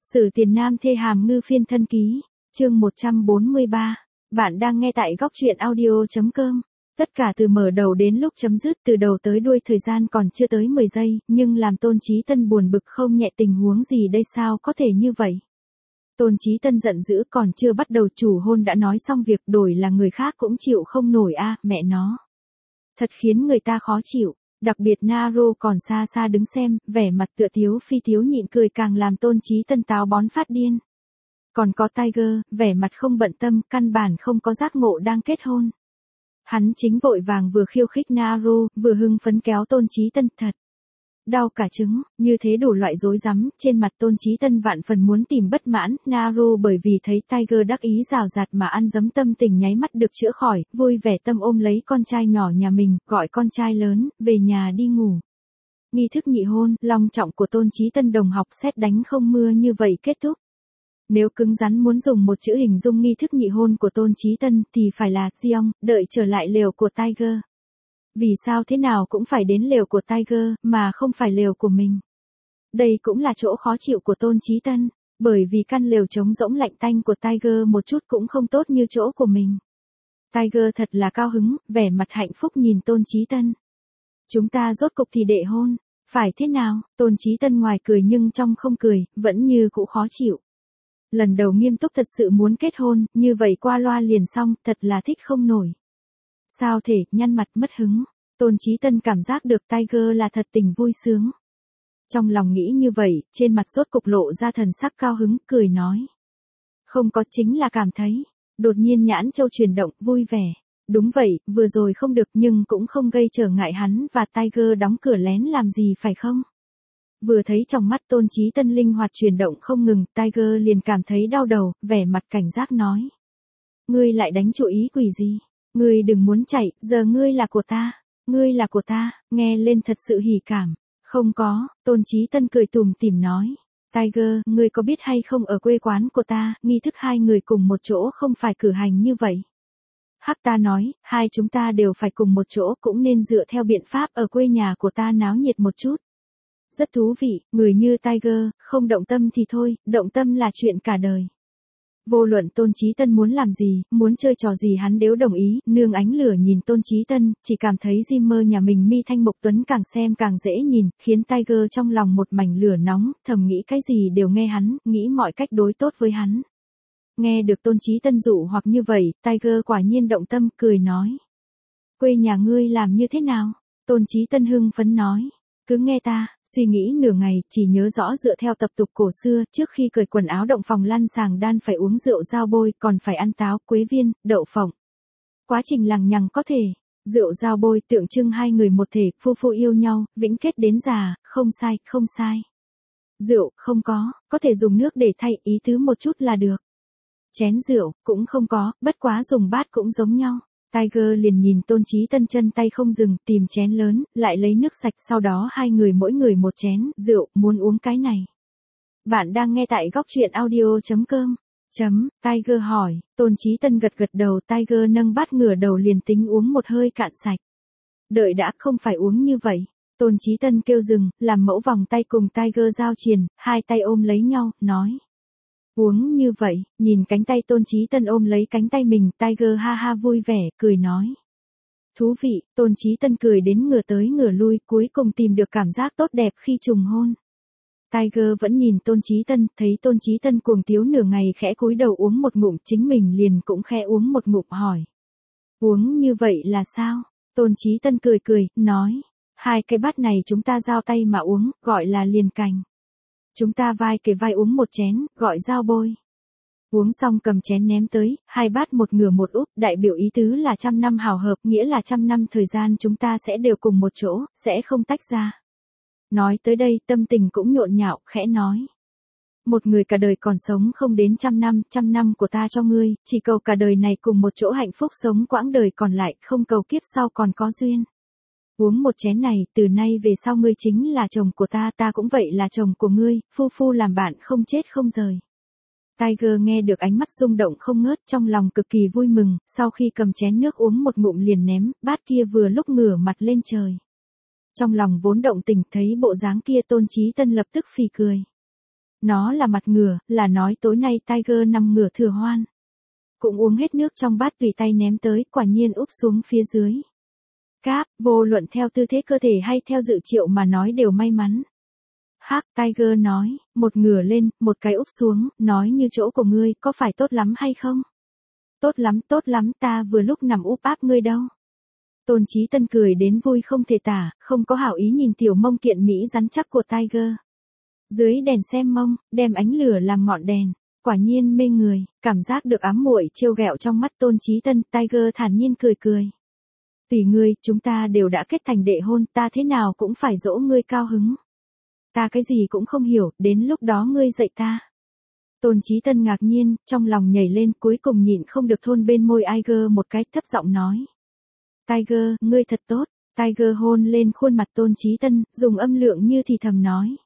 Sử Tiền Nam thê hàm ngư phiên thân ký, chương 143. Bạn đang nghe tại góc truyện audio.com. Tất cả từ mở đầu đến lúc chấm dứt, từ đầu tới đuôi thời gian còn chưa tới 10 giây, nhưng làm Tôn Chí Tân buồn bực không nhẹ. Tình huống gì đây, sao có thể như vậy? Tôn Chí Tân giận dữ, còn chưa bắt đầu chủ hôn đã nói xong việc, đổi là người khác cũng chịu không nổi a, mẹ nó. Thật khiến người ta khó chịu. Đặc biệt Naro còn xa xa đứng xem, vẻ mặt tựa tiếu phi tiếu nhịn cười càng làm Tôn Chí Tân táo bón phát điên. Còn có Tiger, vẻ mặt không bận tâm, căn bản không có giác ngộ đang kết hôn. Hắn chính vội vàng vừa khiêu khích Naro, vừa hưng phấn kéo Tôn Chí Tân, thật đau cả trứng, như thế đủ loại rối rắm. Trên mặt Tôn Chí Tân vạn phần muốn tìm bất mãn. Naro bởi vì thấy Tiger đắc ý rào rạt mà ăn dấm, tâm tình nháy mắt được chữa khỏi, vui vẻ tâm ôm lấy con trai nhỏ nhà mình, gọi con trai lớn về nhà đi ngủ. Nghi thức nhị hôn long trọng của Tôn Chí Tân đồng học sét đánh không mưa như vậy kết thúc. Nếu cứng rắn muốn dùng một chữ hình dung nghi thức nhị hôn của Tôn Chí Tân thì phải là Jeong, đợi trở lại lều của Tiger. Vì sao thế nào cũng phải đến lều của Tiger, mà không phải lều của mình? Đây cũng là chỗ khó chịu của Tôn Chí Tân, bởi vì căn lều trống rỗng lạnh tanh của Tiger một chút cũng không tốt như chỗ của mình. Tiger thật là cao hứng, vẻ mặt hạnh phúc nhìn Tôn Chí Tân. Chúng ta rốt cục thì đệ hôn, phải thế nào? Tôn Chí Tân ngoài cười nhưng trong không cười, vẫn như cũ khó chịu. Lần đầu nghiêm túc thật sự muốn kết hôn, như vậy qua loa liền xong, thật là thích không nổi. Sao thể, nhăn mặt mất hứng. Tôn Chí Tân cảm giác được Tiger là thật tình vui sướng. Trong lòng nghĩ như vậy, trên mặt rốt cục lộ ra thần sắc cao hứng, cười nói. Không có, chính là cảm thấy. Đột nhiên nhãn châu chuyển động, vui vẻ. Đúng vậy, vừa rồi không được nhưng cũng không gây trở ngại hắn và Tiger đóng cửa lén làm gì phải không? Vừa thấy trong mắt Tôn Chí Tân linh hoạt chuyển động không ngừng, Tiger liền cảm thấy đau đầu, vẻ mặt cảnh giác nói. Ngươi lại đánh chủ ý quỷ gì? Ngươi đừng muốn chạy, giờ ngươi là của ta. Ngươi là của ta, nghe lên thật sự hỉ cảm. Không có, Tôn Chí Tân cười tủm tỉm nói. Tiger, ngươi có biết hay không, ở quê quán của ta, nghi thức hai người cùng một chỗ không phải cử hành như vậy. Hắc ta nói, hai chúng ta đều phải cùng một chỗ, cũng nên dựa theo biện pháp ở quê nhà của ta náo nhiệt một chút. Rất thú vị, người như Tiger, không động tâm thì thôi, động tâm là chuyện cả đời. Vô luận Tôn Chí Tân muốn làm gì, muốn chơi trò gì hắn đều đồng ý. Nương ánh lửa nhìn Tôn Chí Tân, chỉ cảm thấy Jimmer nhà mình mi thanh mục tuấn càng xem càng dễ nhìn, khiến Tiger trong lòng một mảnh lửa nóng, thầm nghĩ cái gì đều nghe hắn, nghĩ mọi cách đối tốt với hắn. Nghe được Tôn Chí Tân dụ hoặc như vậy, Tiger quả nhiên động tâm, cười nói. Quê nhà ngươi làm như thế nào? Tôn Chí Tân hưng phấn nói. Cứ nghe ta, suy nghĩ nửa ngày, chỉ nhớ rõ dựa theo tập tục cổ xưa, trước khi cởi quần áo động phòng lăn sàng đan phải uống rượu giao bôi, còn phải ăn táo, quế viên, đậu phộng. Quá trình lằng nhằng có thể, rượu giao bôi tượng trưng hai người một thể, phu phu yêu nhau, vĩnh kết đến già, không sai, không sai. Rượu, không có thể dùng nước để thay, ý tứ một chút là được. Chén rượu, cũng không có, bất quá dùng bát cũng giống nhau. Tiger liền nhìn Tôn Chí Tân chân tay không dừng, tìm chén lớn, lại lấy nước sạch, sau đó hai người mỗi người một chén, rượu, muốn uống cái này. Bạn đang nghe tại góc truyện audio.com. Tiger hỏi, Tôn Chí Tân gật gật đầu, Tiger nâng bát ngửa đầu liền tính uống một hơi cạn sạch. Đợi đã, không phải uống như vậy. Tôn Chí Tân kêu dừng, làm mẫu vòng tay cùng Tiger giao triền, hai tay ôm lấy nhau, nói. Uống như vậy, nhìn cánh tay Tôn Chí Tân ôm lấy cánh tay mình, Tiger ha ha vui vẻ, cười nói. Thú vị, Tôn Chí Tân cười đến ngửa tới ngửa lui, cuối cùng tìm được cảm giác tốt đẹp khi trùng hôn. Tiger vẫn nhìn Tôn Chí Tân, thấy Tôn Chí Tân cuồng tiếu nửa ngày khẽ cúi đầu uống một ngụm, chính mình liền cũng khẽ uống một ngụm hỏi. Uống như vậy là sao? Tôn Chí Tân cười cười, nói. Hai cái bát này chúng ta giao tay mà uống, gọi là liền cành. Chúng ta vai kề vai uống một chén, gọi giao bôi. Uống xong cầm chén ném tới, hai bát một ngửa một úp, đại biểu ý tứ là 100 năm hào hợp, nghĩa là 100 năm thời gian chúng ta sẽ đều cùng một chỗ, sẽ không tách ra. Nói tới đây, tâm tình cũng nhộn nhạo, khẽ nói. Một người cả đời còn sống không đến 100 năm của ta cho ngươi, chỉ cầu cả đời này cùng một chỗ hạnh phúc sống quãng đời còn lại, không cầu kiếp sau còn có duyên. Uống một chén này, từ nay về sau ngươi chính là chồng của ta, ta cũng vậy là chồng của ngươi, phu phu làm bạn không chết không rời. Tiger nghe được ánh mắt rung động không ngớt, trong lòng cực kỳ vui mừng, sau khi cầm chén nước uống một ngụm liền ném, bát kia vừa lúc ngửa mặt lên trời. Trong lòng vốn động tình, thấy bộ dáng kia Tôn Chí Tân lập tức phì cười. Nó là mặt ngửa, là nói tối nay Tiger nằm ngửa thừa hoan. Cũng uống hết nước trong bát tùy tay ném tới, quả nhiên úp xuống phía dưới. Cáp, vô luận theo tư thế cơ thể hay theo dự triệu mà nói đều may mắn. Hắc, Tiger nói, một ngửa lên, một cái úp xuống, nói như chỗ của ngươi, có phải tốt lắm hay không? Tốt lắm, ta vừa lúc nằm úp áp ngươi đâu. Tôn Chí Tân cười đến vui không thể tả, không có hảo ý nhìn tiểu mông kiện mỹ rắn chắc của Tiger. Dưới đèn xem mông, đem ánh lửa làm ngọn đèn, quả nhiên mê người, cảm giác được ám muội trêu ghẹo trong mắt Tôn Chí Tân, Tiger thản nhiên cười cười. Tùy ngươi, chúng ta đều đã kết thành đệ hôn, ta thế nào cũng phải dỗ ngươi cao hứng. Ta cái gì cũng không hiểu, đến lúc đó ngươi dạy ta. Tôn Chí Tân ngạc nhiên, trong lòng nhảy lên, cuối cùng nhịn không được thôn bên môi Tiger một cái, thấp giọng nói. Tiger, ngươi thật tốt. Tiger hôn lên khuôn mặt Tôn Chí Tân, dùng âm lượng như thì thầm nói.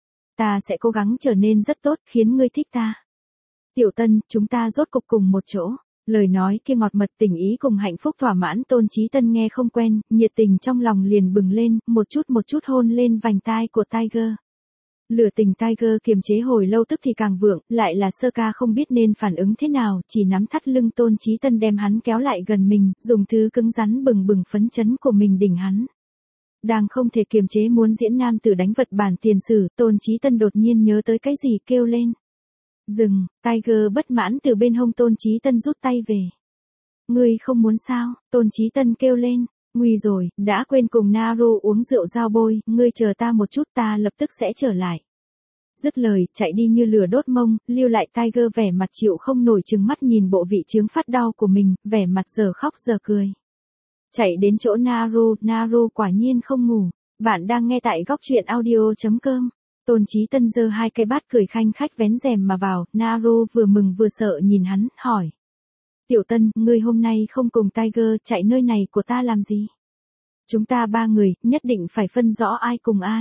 Ta sẽ cố gắng trở nên rất tốt, khiến ngươi thích ta. Tiểu Tân, chúng ta rốt cục cùng một chỗ. Lời nói kia ngọt mật tình ý cùng hạnh phúc thỏa mãn Tôn Chí Tân nghe không quen, nhiệt tình trong lòng liền bừng lên, một chút hôn lên vành tai của Tiger. Lửa tình Tiger kiềm chế hồi lâu tức thì càng vượng, lại là Sơ Ca không biết nên phản ứng thế nào, chỉ nắm thắt lưng Tôn Chí Tân đem hắn kéo lại gần mình, dùng thứ cứng rắn bừng bừng phấn chấn của mình đỉnh hắn. Đang không thể kiềm chế muốn diễn nam tử đánh vật bản tiền sử, Tôn Chí Tân đột nhiên nhớ tới cái gì kêu lên. Dừng, Tiger bất mãn từ bên hông Tôn Chí Tân rút tay về. Ngươi không muốn sao, Tôn Chí Tân kêu lên. Nguy rồi, đã quên cùng Naru uống rượu giao bôi, ngươi chờ ta một chút ta lập tức sẽ trở lại. Dứt lời, chạy đi như lửa đốt mông, lưu lại Tiger vẻ mặt chịu không nổi trừng mắt nhìn bộ vị chướng phát đau của mình, vẻ mặt giờ khóc giờ cười. Chạy đến chỗ Naru quả nhiên không ngủ. Bạn đang nghe tại góc truyện audio.com. Tôn Chí Tân giơ hai cái bát cười khanh khách vén rèm mà vào, Naru vừa mừng vừa sợ nhìn hắn, hỏi. Tiểu Tân, ngươi hôm nay không cùng Tiger chạy nơi này của ta làm gì? Chúng ta ba người, nhất định phải phân rõ ai cùng ai.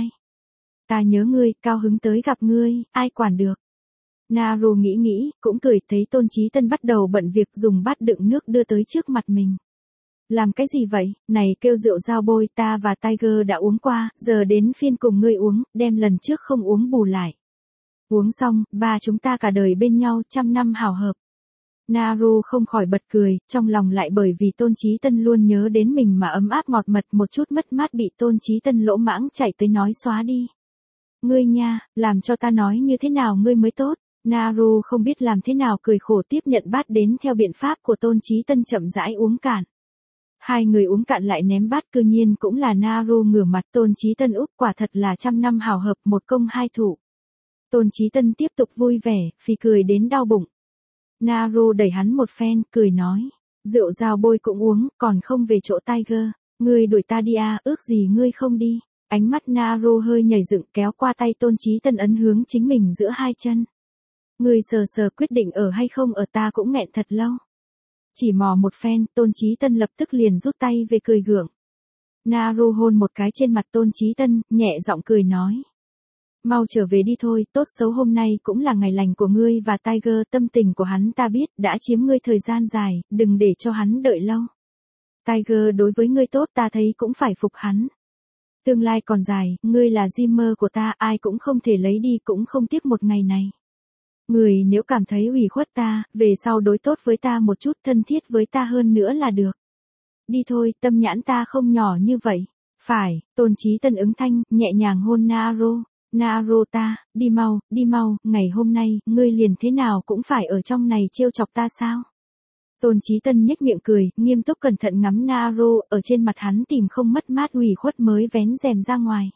Ta nhớ ngươi, cao hứng tới gặp ngươi, ai quản được. Naru nghĩ, cũng cười thấy Tôn Chí Tân bắt đầu bận việc dùng bát đựng nước đưa tới trước mặt mình. Làm cái gì vậy, này kêu rượu giao bôi, ta và Tiger đã uống qua, giờ đến phiên cùng ngươi uống, đem lần trước không uống bù lại. Uống xong, ba chúng ta cả đời bên nhau, 100 năm hảo hợp. Naru không khỏi bật cười, trong lòng lại bởi vì Tôn Chí Tân luôn nhớ đến mình mà ấm áp ngọt mật, một chút mất mát bị Tôn Chí Tân lỗ mãng chạy tới nói xóa đi. Ngươi nha, làm cho ta nói như thế nào ngươi mới tốt. Naru không biết làm thế nào cười khổ tiếp nhận bát đến theo biện pháp của Tôn Chí Tân chậm rãi uống cạn. Hai người uống cạn lại ném bát, cư nhiên cũng là Naru ngửa mặt Tôn Chí Tân úp, quả thật là 100 năm hảo hợp, một công hai thủ. Tôn Chí Tân tiếp tục vui vẻ, phì cười đến đau bụng. Naru đẩy hắn một phen, cười nói. Rượu giao bôi cũng uống, còn không về chỗ Tiger. Ngươi đuổi ta đi à, ước gì ngươi không đi. Ánh mắt Naru hơi nhảy dựng kéo qua tay Tôn Chí Tân ấn hướng chính mình giữa hai chân. Ngươi sờ quyết định ở hay không ở ta cũng nghẹn thật lâu. Chỉ mò một phen, Tôn Chí Tân lập tức liền rút tay về cười gượng. Naru hôn một cái trên mặt Tôn Chí Tân, nhẹ giọng cười nói. Mau trở về đi thôi, tốt xấu hôm nay cũng là ngày lành của ngươi và Tiger, tâm tình của hắn ta biết, đã chiếm ngươi thời gian dài, đừng để cho hắn đợi lâu. Tiger đối với ngươi tốt ta thấy cũng phải phục hắn. Tương lai còn dài, ngươi là Jimmer của ta, ai cũng không thể lấy đi cũng không tiếc một ngày này. Ngươi nếu cảm thấy ủy khuất ta, về sau đối tốt với ta một chút, thân thiết với ta hơn nữa là được. Đi thôi, tâm nhãn ta không nhỏ như vậy. Phải, Tôn Chí Tân ứng thanh, nhẹ nhàng hôn Naru. Naru ta, đi mau, ngày hôm nay, ngươi liền thế nào cũng phải ở trong này trêu chọc ta sao? Tôn Chí Tân nhếch miệng cười, nghiêm túc cẩn thận ngắm Naru, ở trên mặt hắn tìm không mất mát ủy khuất mới vén rèm ra ngoài.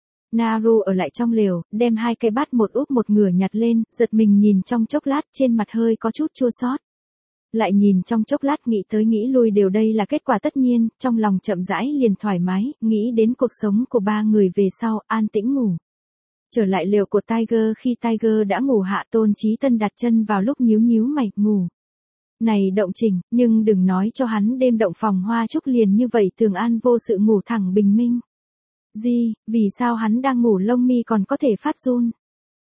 Naru ở lại trong lều, đem hai cái bát một úp một ngửa nhặt lên, giật mình nhìn trong chốc lát trên mặt hơi có chút chua xót. Lại nhìn trong chốc lát nghĩ tới nghĩ lui đều đây là kết quả tất nhiên, trong lòng chậm rãi liền thoải mái, nghĩ đến cuộc sống của ba người về sau, an tĩnh ngủ. Trở lại lều của Tiger khi Tiger đã ngủ hạ Tôn Chí Tân đặt chân vào lúc nhíu mày, ngủ. Này động Trình, nhưng đừng nói cho hắn đêm động phòng hoa trúc liền như vậy thường an vô sự ngủ thẳng bình minh. Vì sao hắn đang ngủ lông mi còn có thể phát run?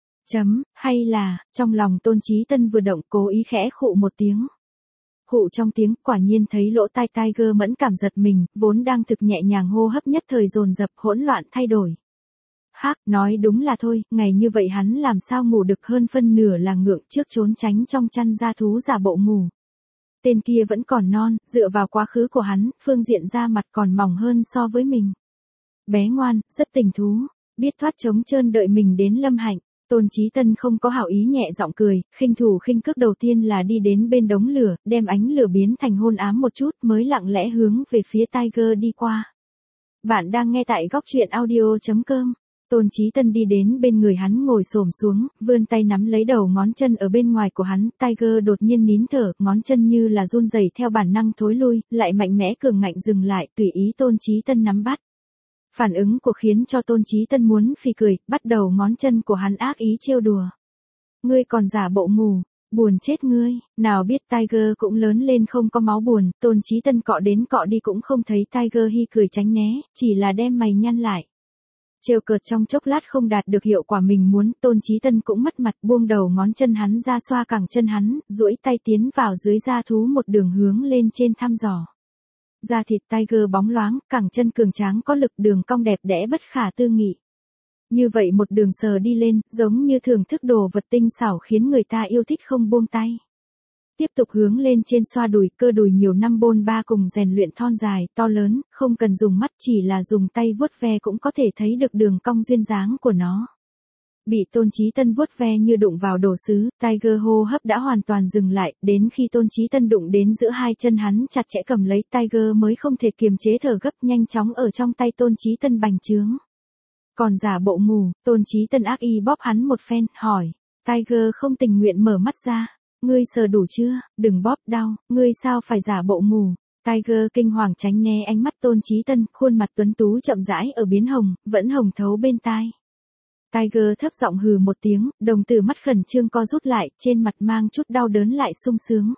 Hay là, trong lòng Tôn Chí Tân vừa động cố ý khẽ khụ một tiếng. Khụ trong tiếng, quả nhiên thấy lỗ tai Tiger mẫn cảm giật mình, vốn đang thực nhẹ nhàng hô hấp nhất thời dồn dập hỗn loạn thay đổi. Hác, nói đúng là thôi, ngày như vậy hắn làm sao ngủ được, hơn phân nửa là ngượng trước trốn tránh trong chăn da thú giả bộ ngủ. Tên kia vẫn còn non, dựa vào quá khứ của hắn, phương diện da mặt còn mỏng hơn so với mình. Bé ngoan, rất tình thú, biết thoát trống trơn đợi mình đến lâm hạnh. Tôn Chí Tân không có hảo ý nhẹ giọng cười, khinh thủ khinh cước đầu tiên là đi đến bên đống lửa, đem ánh lửa biến thành hôn ám một chút mới lặng lẽ hướng về phía Tiger đi qua. Bạn đang nghe tại góc truyện audio.com. Tôn Chí Tân đi đến bên người hắn ngồi xổm xuống, vươn tay nắm lấy đầu ngón chân ở bên ngoài của hắn, Tiger đột nhiên nín thở, ngón chân như là run rẩy theo bản năng thối lui, lại mạnh mẽ cường ngạnh dừng lại, tùy ý Tôn Chí Tân nắm bắt. Phản ứng của khiến cho Tôn Chí Tân muốn phì cười, bắt đầu ngón chân của hắn ác ý trêu đùa. Ngươi còn giả bộ ngủ, buồn chết ngươi, nào biết Tiger cũng lớn lên không có máu buồn, Tôn Chí Tân cọ đến cọ đi cũng không thấy Tiger hi cười tránh né, chỉ là đem mày nhăn lại. Trêu cợt trong chốc lát không đạt được hiệu quả mình muốn, Tôn Chí Tân cũng mất mặt buông đầu ngón chân hắn ra xoa cẳng chân hắn, duỗi tay tiến vào dưới da thú một đường hướng lên trên thăm dò. Da thịt Tiger bóng loáng, cẳng chân cường tráng có lực, đường cong đẹp đẽ bất khả tư nghị. Như vậy một đường sờ đi lên, giống như thưởng thức đồ vật tinh xảo khiến người ta yêu thích không buông tay. Tiếp tục hướng lên trên xoa đùi, cơ đùi nhiều năm bôn ba cùng rèn luyện thon dài, to lớn, không cần dùng mắt chỉ là dùng tay vuốt ve cũng có thể thấy được đường cong duyên dáng của nó. Bị Tôn Chí Tân vuốt ve như đụng vào đồ sứ, Tiger hô hấp đã hoàn toàn dừng lại, đến khi Tôn Chí Tân đụng đến giữa hai chân hắn chặt chẽ cầm lấy Tiger mới không thể kiềm chế thở gấp, nhanh chóng ở trong tay Tôn Chí Tân bành trướng. Còn giả bộ ngủ, Tôn Chí Tân ác y bóp hắn một phen, hỏi, Tiger không tình nguyện mở mắt ra, ngươi sờ đủ chưa, đừng bóp đau, ngươi sao phải giả bộ ngủ. Tiger kinh hoàng tránh né ánh mắt Tôn Chí Tân, khuôn mặt tuấn tú chậm rãi ở biến hồng, vẫn hồng thấu bên tai. Tiger thấp giọng hừ một tiếng, đồng tử mắt khẩn trương co rút lại, trên mặt mang chút đau đớn lại sung sướng.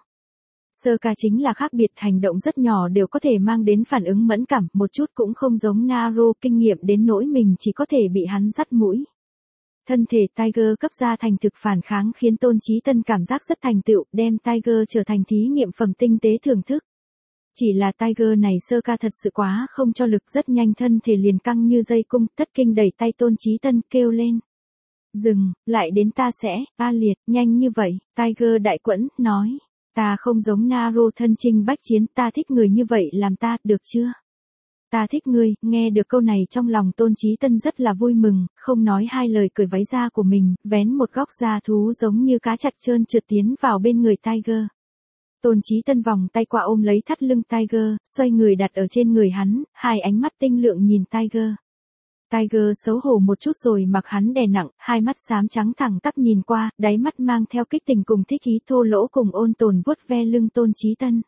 Sơ ca chính là khác biệt, hành động rất nhỏ đều có thể mang đến phản ứng mẫn cảm, một chút cũng không giống Naruto, kinh nghiệm đến nỗi mình chỉ có thể bị hắn dắt mũi. Thân thể Tiger cấp ra thành thực phản kháng khiến Tôn Chí Tân cảm giác rất thành tựu, đem Tiger trở thành thí nghiệm phẩm tinh tế thưởng thức. Chỉ là Tiger này sơ ca thật sự quá không cho lực, rất nhanh thân thể liền căng như dây cung, thất kinh đẩy tay Tôn Chí Tân kêu lên. Dừng, lại đến ta sẽ, A liệt, nhanh như vậy, Tiger đại quẫn, nói. Ta không giống Naruto thân chinh bách chiến, ta thích người như vậy làm ta, được chưa? Ta thích ngươi, nghe được câu này trong lòng Tôn Chí Tân rất là vui mừng, không nói hai lời cởi váy da của mình, vén một góc da thú giống như cá chạch trơn trượt tiến vào bên người Tiger. Tôn Chí Tân vòng tay qua ôm lấy thắt lưng Tiger, xoay người đặt ở trên người hắn, hai ánh mắt tinh lượng nhìn Tiger. Tiger xấu hổ một chút rồi mặc hắn đè nặng, hai mắt xám trắng thẳng tắp nhìn qua, đáy mắt mang theo kích tình cùng thích ý, thô lỗ cùng ôn tồn vuốt ve lưng Tôn Chí Tân.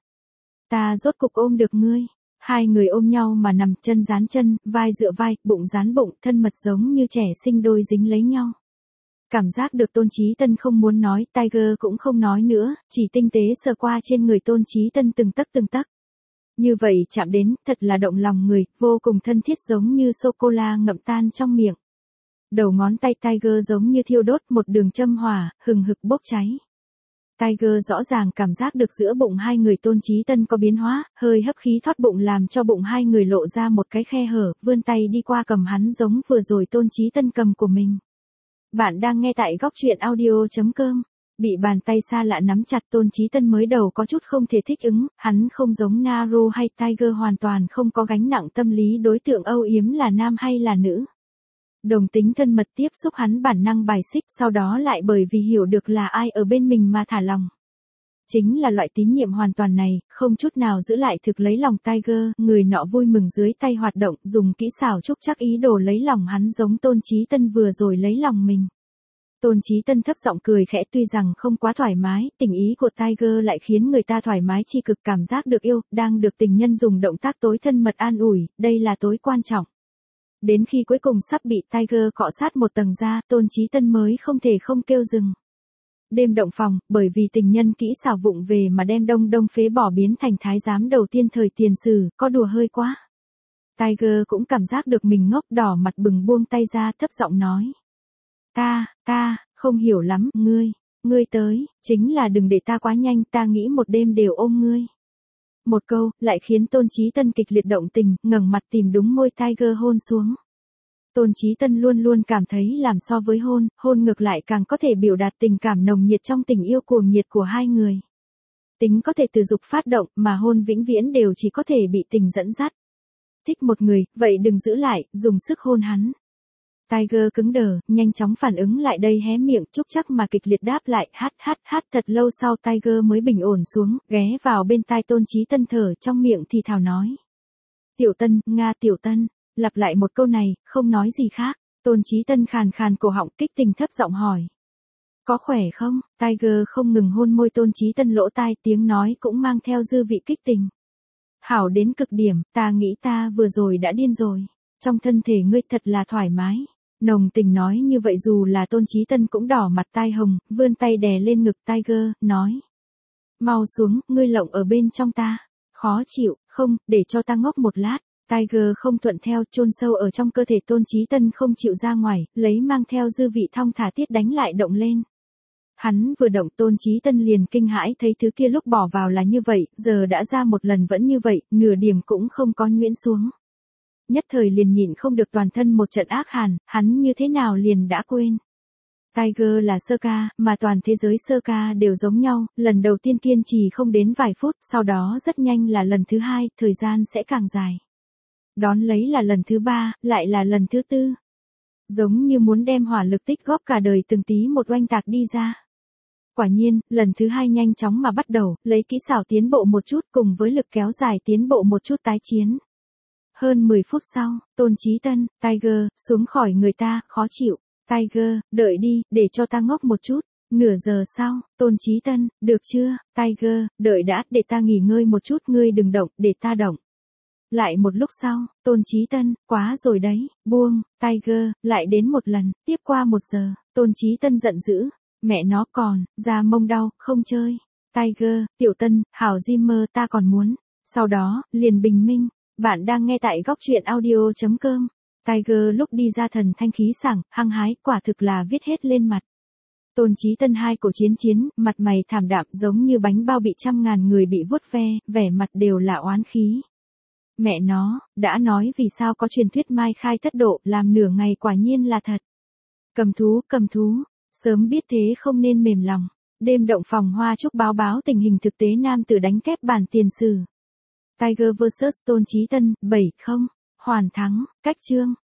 Ta rốt cục ôm được ngươi. Hai người ôm nhau mà nằm, chân dán chân, vai dựa vai, bụng dán bụng, thân mật giống như trẻ sinh đôi dính lấy nhau. Cảm giác được Tôn Chí Tân không muốn nói, Tiger cũng không nói nữa, chỉ tinh tế sờ qua trên người Tôn Chí Tân từng tấc từng tấc. Như vậy chạm đến, thật là động lòng người, vô cùng thân thiết giống như sô-cô-la ngậm tan trong miệng. Đầu ngón tay Tiger giống như thiêu đốt, một đường châm hỏa, hừng hực bốc cháy. Tiger rõ ràng cảm giác được giữa bụng hai người Tôn Chí Tân có biến hóa, hơi hấp khí thoát bụng làm cho bụng hai người lộ ra một cái khe hở, vươn tay đi qua cầm hắn giống vừa rồi Tôn Chí Tân cầm của mình. Bạn đang nghe tại góc truyện audio.com. Bị bàn tay xa lạ nắm chặt, Tôn Chí Tân mới đầu có chút không thể thích ứng, hắn không giống Naruto hay Tiger hoàn toàn không có gánh nặng tâm lý đối tượng âu yếm là nam hay là nữ. Đồng tính thân mật tiếp xúc hắn bản năng bài xích, sau đó lại bởi vì hiểu được là ai ở bên mình mà thả lòng. Chính là loại tín nhiệm hoàn toàn này, không chút nào giữ lại thực lấy lòng Tiger, người nọ vui mừng dưới tay hoạt động, dùng kỹ xảo trúc chắc ý đồ lấy lòng hắn giống Tôn Chí Tân vừa rồi lấy lòng mình. Tôn Chí Tân thấp giọng cười khẽ, tuy rằng không quá thoải mái, tình ý của Tiger lại khiến người ta thoải mái chi cực, cảm giác được yêu, đang được tình nhân dùng động tác tối thân mật an ủi, đây là tối quan trọng. Đến khi cuối cùng sắp bị Tiger cọ sát một tầng da, Tôn Chí Tân mới không thể không kêu dừng. Đêm động phòng, bởi vì tình nhân kỹ xảo vụng về mà đem Đông Đông phế bỏ biến thành thái giám đầu tiên thời Tiền Sử, có đùa hơi quá. Tiger cũng cảm giác được mình ngốc, đỏ mặt bừng buông tay ra, thấp giọng nói. Ta, không hiểu lắm, ngươi tới, chính là đừng để ta quá nhanh, ta nghĩ một đêm đều ôm ngươi. Một câu, lại khiến Tôn Chí Tân kịch liệt động tình, ngẩng mặt tìm đúng môi Tiger hôn xuống. Tôn Chí Tân luôn luôn cảm thấy làm so với hôn ngược lại càng có thể biểu đạt tình cảm nồng nhiệt trong tình yêu cuồng nhiệt của hai người. Tính có thể từ dục phát động mà hôn vĩnh viễn đều chỉ có thể bị tình dẫn dắt. Thích một người, vậy đừng giữ lại, dùng sức hôn hắn. Tiger cứng đờ, nhanh chóng phản ứng lại đây hé miệng chúc chắc mà kịch liệt đáp lại hát thật lâu sau Tiger mới bình ổn xuống, ghé vào bên tai Tôn Chí Tân thở trong miệng thì thào nói. Tiểu Tân, Nga Tiểu Tân, lặp lại một câu này, không nói gì khác, Tôn Chí Tân khàn khàn cổ họng kích tình thấp giọng hỏi. Có khỏe không? Tiger không ngừng hôn môi Tôn Chí Tân lỗ tai, tiếng nói cũng mang theo dư vị kích tình. Hảo đến cực điểm, ta nghĩ ta vừa rồi đã điên rồi. Trong thân thể ngươi thật là thoải mái. Nồng tình nói như vậy dù là Tôn Chí Tân cũng đỏ mặt tai hồng, vươn tay đè lên ngực Tiger, nói. Mau xuống, ngươi lộng ở bên trong ta. Khó chịu, không, để cho ta ngốc một lát. Tiger không thuận theo, chôn sâu ở trong cơ thể Tôn Chí Tân không chịu ra ngoài, lấy mang theo dư vị thong thả tiết đánh lại động lên. Hắn vừa động Tôn Chí Tân liền kinh hãi thấy thứ kia lúc bỏ vào là như vậy, giờ đã ra một lần vẫn như vậy, nửa điểm cũng không có nhuyễn xuống. Nhất thời liền nhịn không được toàn thân một trận ác hàn, hắn như thế nào liền đã quên. Tiger là sơ ca, mà toàn thế giới sơ ca đều giống nhau, lần đầu tiên kiên trì không đến vài phút, sau đó rất nhanh là lần thứ hai, thời gian sẽ càng dài. Đón lấy là lần thứ ba, lại là lần thứ tư. Giống như muốn đem hỏa lực tích góp cả đời từng tí một oanh tạc đi ra. Quả nhiên, lần thứ hai nhanh chóng mà bắt đầu, lấy kỹ xảo tiến bộ một chút cùng với lực kéo dài tiến bộ một chút tái chiến. Hơn 10 phút sau, Tôn Chí Tân, Tiger, xuống khỏi người ta, khó chịu. Tiger, đợi đi, để cho ta ngốc một chút. Nửa giờ sau, Tôn Chí Tân, được chưa, Tiger, đợi đã, để ta nghỉ ngơi một chút, ngươi đừng động, để ta động. Lại một lúc sau, Tôn Chí Tân, quá rồi đấy, buông, Tiger, lại đến một lần, tiếp qua 1 giờ, Tôn Chí Tân giận dữ, mẹ nó còn, da mông đau, không chơi. Tiger, Tiểu Tân, hảo Jimmer ta còn muốn. Sau đó, liền bình minh, bạn đang nghe tại góc truyện audio.com. Tiger lúc đi ra thần thanh khí sảng, hăng hái, quả thực là viết hết lên mặt. Tôn Chí Tân hai cổ chiến, mặt mày thảm đạm giống như bánh bao bị trăm ngàn người bị vuốt ve, vẻ mặt đều là oán khí. Mẹ nó, đã nói vì sao có truyền thuyết mai khai thất độ, làm nửa ngày quả nhiên là thật. Cầm thú, sớm biết thế không nên mềm lòng. Đêm động phòng hoa chúc báo tình hình thực tế nam tử đánh kép bản tiền sử. Tiger vs Tôn Chí Tân, 7-0, hoàn thắng, cách chương.